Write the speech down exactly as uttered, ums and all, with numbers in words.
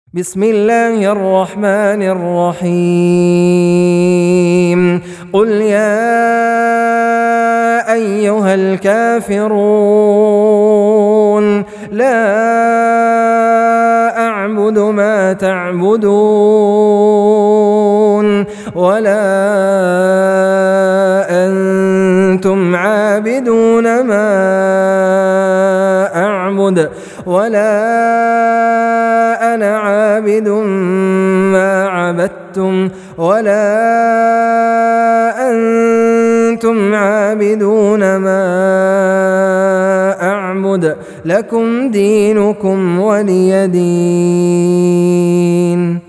بسم الله الرحمن الرحيم قل يا أيها الكافرون لا أعبد ما تعبدون ولا أنتم عابدون ما أعبد ولا أنا عابد ما عبدتم ولا أنتم عابدون ما أعبد لكم دينكم ولي دين.